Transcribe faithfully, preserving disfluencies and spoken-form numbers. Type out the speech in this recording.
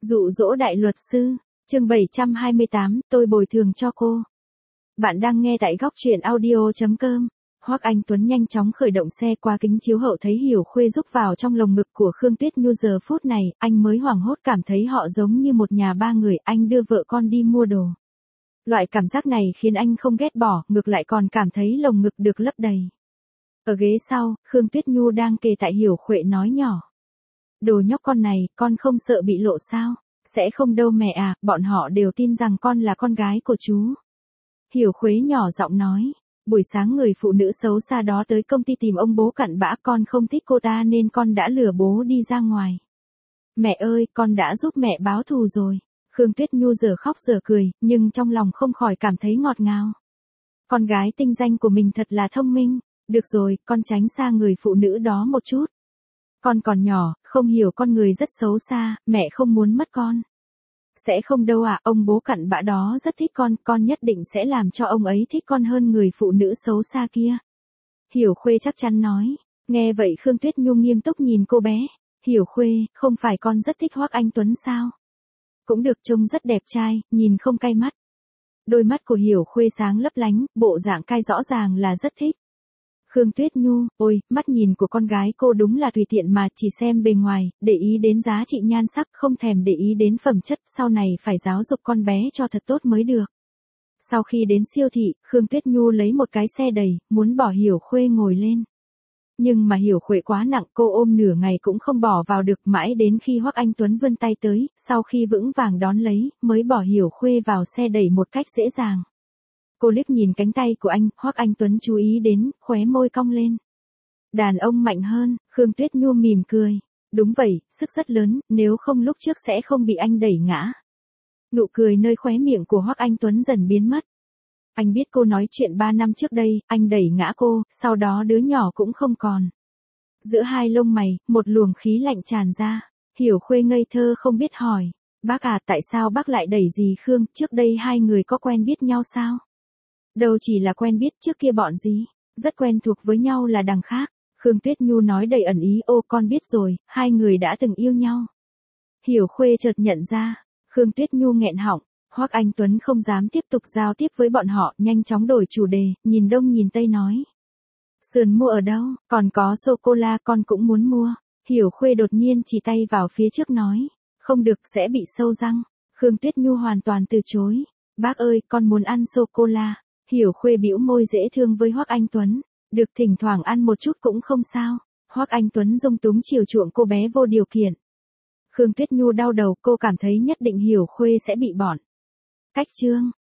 Dụ dỗ đại luật sư, chương bảy trăm hai mươi tám, tôi bồi thường cho cô. Bạn đang nghe tại góc truyện audio chấm com. Hoắc Anh Tuấn nhanh chóng khởi động xe qua kính chiếu hậu thấy Hiểu Khuê rúc vào trong lồng ngực của Khương Tuyết Nhu. Giờ phút này, anh mới hoảng hốt cảm thấy họ giống như một nhà ba người. Anh đưa vợ con đi mua đồ. Loại cảm giác này khiến anh không ghét bỏ, ngược lại còn cảm thấy lồng ngực được lấp đầy. Ở ghế sau, Khương Tuyết Nhu đang kề tại Hiểu Khuê nói nhỏ. Đồ nhóc con này, con không sợ bị lộ sao? Sẽ không đâu mẹ à, bọn họ đều tin rằng con là con gái của chú. Hiểu Khuê nhỏ giọng nói. Buổi sáng người phụ nữ xấu xa đó tới công ty tìm ông bố cặn bã, con không thích cô ta nên con đã lừa bố đi ra ngoài. Mẹ ơi, con đã giúp mẹ báo thù rồi. Khương Tuyết Nhu giờ khóc giờ cười, nhưng trong lòng không khỏi cảm thấy ngọt ngào. Con gái tinh danh của mình thật là thông minh. Được rồi, con tránh xa người phụ nữ đó một chút. Con còn nhỏ, không hiểu con người rất xấu xa, mẹ không muốn mất con. Sẽ không đâu ạ, à, ông bố cặn bã đó rất thích con, con nhất định sẽ làm cho ông ấy thích con hơn người phụ nữ xấu xa kia. Hiểu Khuê chắc chắn nói. Nghe vậy Khương Tuyết Nhu nghiêm túc nhìn cô bé. Hiểu Khuê, không phải con rất thích Hoắc Anh Tuấn sao? Cũng được, trông rất đẹp trai, nhìn không cay mắt. Đôi mắt của Hiểu Khuê sáng lấp lánh, bộ dạng cay rõ ràng là rất thích. Khương Tuyết Nhu, ôi, mắt nhìn của con gái cô đúng là tùy tiện mà, chỉ xem bề ngoài, để ý đến giá trị nhan sắc, không thèm để ý đến phẩm chất, sau này phải giáo dục con bé cho thật tốt mới được. Sau khi đến siêu thị, Khương Tuyết Nhu lấy một cái xe đầy, muốn bỏ Hiểu Khuê ngồi lên. Nhưng mà Hiểu Khuê quá nặng, cô ôm nửa ngày cũng không bỏ vào được, mãi đến khi Hoắc Anh Tuấn vươn tay tới, sau khi vững vàng đón lấy, mới bỏ Hiểu Khuê vào xe đẩy một cách dễ dàng. Cô liếc nhìn cánh tay của anh, Hoắc Anh Tuấn chú ý đến, khóe môi cong lên. Đàn ông mạnh hơn, Khương Tuyết Nhu mỉm cười. Đúng vậy, sức rất lớn, nếu không lúc trước sẽ không bị anh đẩy ngã. Nụ cười nơi khóe miệng của Hoắc Anh Tuấn dần biến mất. Anh biết cô nói chuyện ba năm trước đây, anh đẩy ngã cô, sau đó đứa nhỏ cũng không còn. Giữa hai lông mày, một luồng khí lạnh tràn ra. Hiểu Khuê ngây thơ không biết hỏi. Bác à, tại sao bác lại đẩy dì Khương, trước đây hai người có quen biết nhau sao? Đâu chỉ là quen biết, trước kia bọn gì, rất quen thuộc với nhau là đằng khác. Khương Tuyết Nhu nói đầy ẩn ý, ô con biết rồi, hai người đã từng yêu nhau. Hiểu Khuê chợt nhận ra, Khương Tuyết Nhu nghẹn họng, Hoắc Anh Tuấn không dám tiếp tục giao tiếp với bọn họ, nhanh chóng đổi chủ đề, nhìn đông nhìn tây nói. Sườn mua ở đâu, còn có sô-cô-la con cũng muốn mua. Hiểu Khuê đột nhiên chỉ tay vào phía trước nói, không được sẽ bị sâu răng. Khương Tuyết Nhu hoàn toàn từ chối, bác ơi con muốn ăn sô-cô-la. Hiểu Khuê bĩu môi dễ thương với Hoắc Anh Tuấn, được thỉnh thoảng ăn một chút cũng không sao. Hoắc Anh Tuấn dung túng chiều chuộng cô bé vô điều kiện. Khương Tuyết Nhu đau đầu, cô cảm thấy nhất định Hiểu Khuê sẽ bị bọn. Cách chương.